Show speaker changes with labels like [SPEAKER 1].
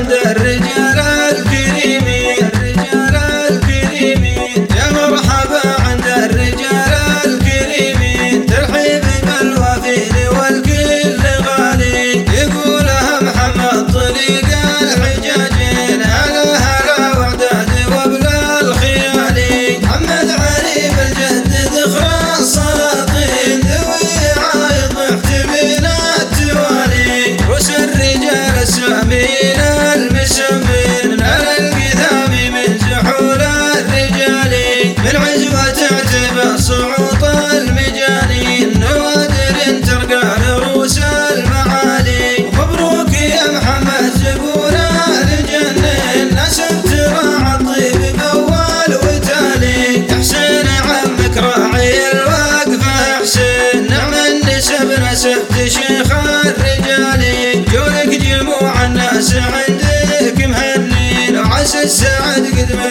[SPEAKER 1] عند الرجال الكريمين، الرجال الكريمين. يا مرحبا عند الرجال الكريمين، ترحيب بالوافين والكل غالي. يقولها محمد طليق الحجاجين، هلا هلا وعداد وابلا الخيالي. محمد علي بالجهد ذخر السلاطين، ذوي عايض محتمين التوالي. رؤوس الرجال السامين المسمين، على القثام من زحول الرجال. بالعزوة تعتبر صعود المجانين، نوادر ترقى لرؤوس المعالي. مبروك يا محمد زبون الجنين، نسب تراعى الطيب بأول وتالي. يا حسين عمك راعي الوقفة حسين، نعم النسب نسبت شيخ الرجال. جولك جموع الناس عندك مهنين، وعسى السعد قد